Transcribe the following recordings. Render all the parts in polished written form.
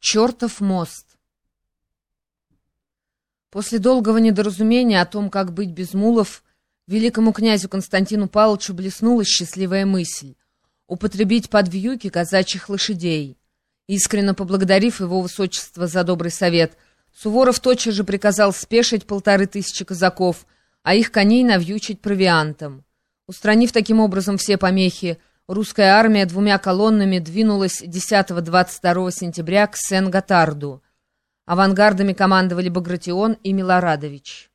Чертов мост. После долгого недоразумения о том, как быть без мулов, великому князю Константину Павловичу блеснула счастливая мысль — употребить под вьюки казачьих лошадей. Искренне поблагодарив его высочество за добрый совет, Суворов тотчас же приказал спешить 1500 казаков, а их коней навьючить провиантом. Устранив таким образом все помехи, русская армия 2 колоннами двинулась 10-22 сентября к Сен-Готарду. Авангардами командовали Багратион и Милорадович.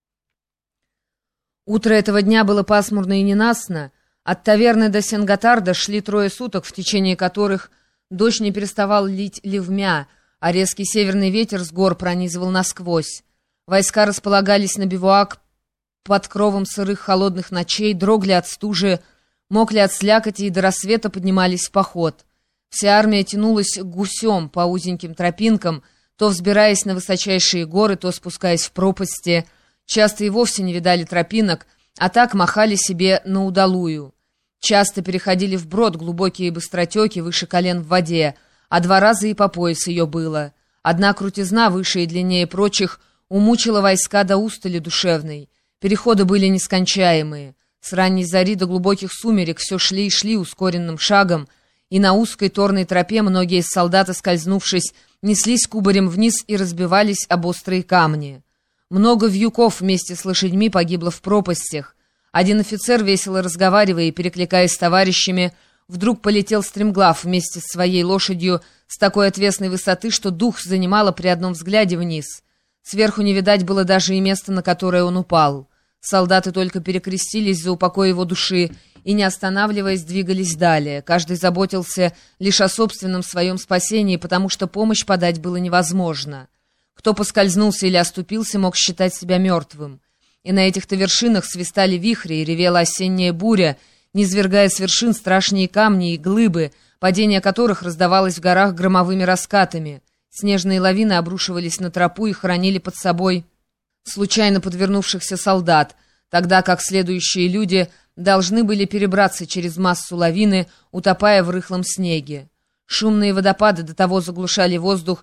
Утро этого дня было пасмурно и ненастно. От таверны до Сен-Готарда шли 3 суток, в течение которых дождь не переставал лить ливмя, а резкий северный ветер с гор пронизывал насквозь. Войска располагались на бивуак под кровом сырых холодных ночей, дрогли от стужи, мокли от слякоти и до рассвета поднимались в поход. Вся армия тянулась гусем по узеньким тропинкам, то взбираясь на высочайшие горы, то спускаясь в пропасти. Часто и вовсе не видали тропинок, а так махали себе на удалую. Часто переходили вброд глубокие быстротеки выше колен в воде, а 2 раза и по пояс ее было. Одна крутизна, выше и длиннее прочих, умучила войска до устали душевной. Переходы были нескончаемые. С ранней зари до глубоких сумерек все шли и шли ускоренным шагом, и на узкой торной тропе многие солдаты, скользнувшись, неслись кубарем вниз и разбивались об острые камни. Много вьюков вместе с лошадьми погибло в пропастях. Один офицер, весело разговаривая и перекликаясь с товарищами, вдруг полетел стремглав вместе с своей лошадью с такой отвесной высоты, что дух занимало при одном взгляде вниз. Сверху не видать было даже и места, на которое он упал. Солдаты только перекрестились за упокой его души и, не останавливаясь, двигались далее. Каждый заботился лишь о собственном своем спасении, потому что помощь подать было невозможно. Кто поскользнулся или оступился, мог считать себя мертвым. И на этих-то вершинах свистали вихри и ревела осенняя буря, низвергая с вершин страшные камни и глыбы, падение которых раздавалось в горах громовыми раскатами. Снежные лавины обрушивались на тропу и хранили под собой случайно подвернувшихся солдат, тогда как следующие люди должны были перебраться через массу лавины, утопая в рыхлом снеге. Шумные водопады до того заглушали воздух,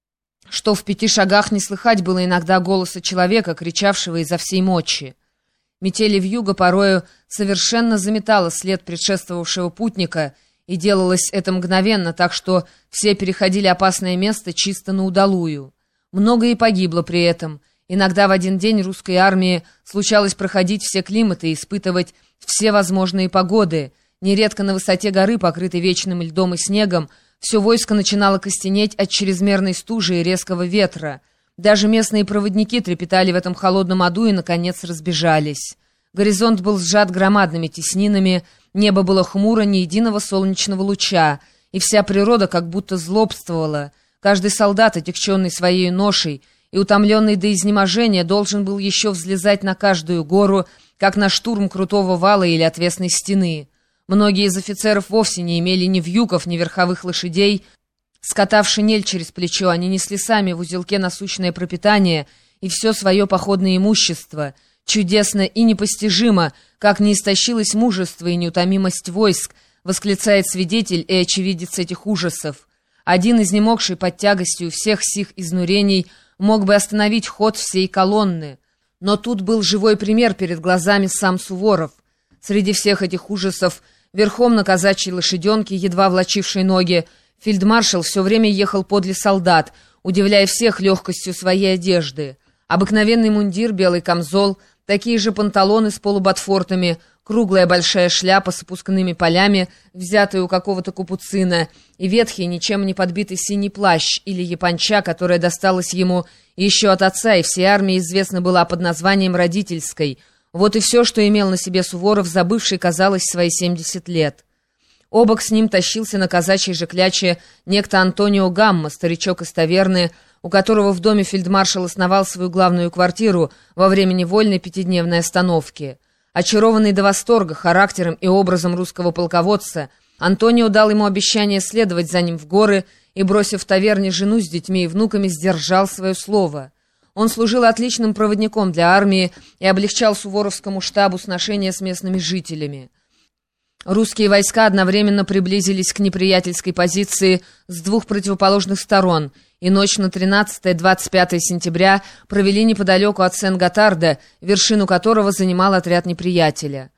что в 5 шагах не слыхать было иногда голоса человека, кричавшего изо всей мочи. Метели вьюга порою совершенно заметала след предшествовавшего путника, и делалось это мгновенно, так что все переходили опасное место чисто на удалую. Много и погибло при этом. Иногда в один день русской армии случалось проходить все климаты и испытывать все возможные погоды. Нередко на высоте горы, покрытой вечным льдом и снегом, все войско начинало костенеть от чрезмерной стужи и резкого ветра. Даже местные проводники трепетали в этом холодном аду и, наконец, разбежались. Горизонт был сжат громадными теснинами, небо было хмуро, ни единого солнечного луча, и вся природа как будто злобствовала. Каждый солдат, отягченный своей ношей и утомленный до изнеможения, должен был еще взлезать на каждую гору, как на штурм крутого вала или отвесной стены. Многие из офицеров вовсе не имели ни вьюков, ни верховых лошадей. Скотав шинель через плечо, они несли сами в узелке насущное пропитание и все свое походное имущество. Чудесно и непостижимо, как не истощилось мужество и неутомимость войск, восклицает свидетель и очевидец этих ужасов. Один, изнемогший под тягостью всех сих изнурений, мог бы остановить ход всей колонны. Но тут был живой пример перед глазами сам Суворов. Среди всех этих ужасов, верхом на казачьей лошаденке, едва влачившей ноги, фельдмаршал все время ехал подле солдат, удивляя всех легкостью своей одежды. Обыкновенный мундир, белый камзол, такие же панталоны с полуботфортами, круглая большая шляпа с опускными полями, взятая у какого-то капуцина, и ветхий, ничем не подбитый синий плащ или японча, которая досталась ему еще от отца, и всей армии известна была под названием «Родительской». Вот и все, что имел на себе Суворов, забывший, казалось, свои 70 лет. Обок с ним тащился на казачьей же кляче некто Антонио Гамма, старичок из таверны, у которого в доме фельдмаршал основал свою главную квартиру во время невольной 5-дневной остановки. Очарованный до восторга характером и образом русского полководца, Антонио дал ему обещание следовать за ним в горы и, бросив в таверне жену с детьми и внуками, сдержал свое слово. Он служил отличным проводником для армии и облегчал суворовскому штабу сношения с местными жителями. Русские войска одновременно приблизились к неприятельской позиции с двух противоположных сторон, и ночь на 13-25 сентября провели неподалеку от Сен-Готарда, вершину которого занимал отряд неприятеля.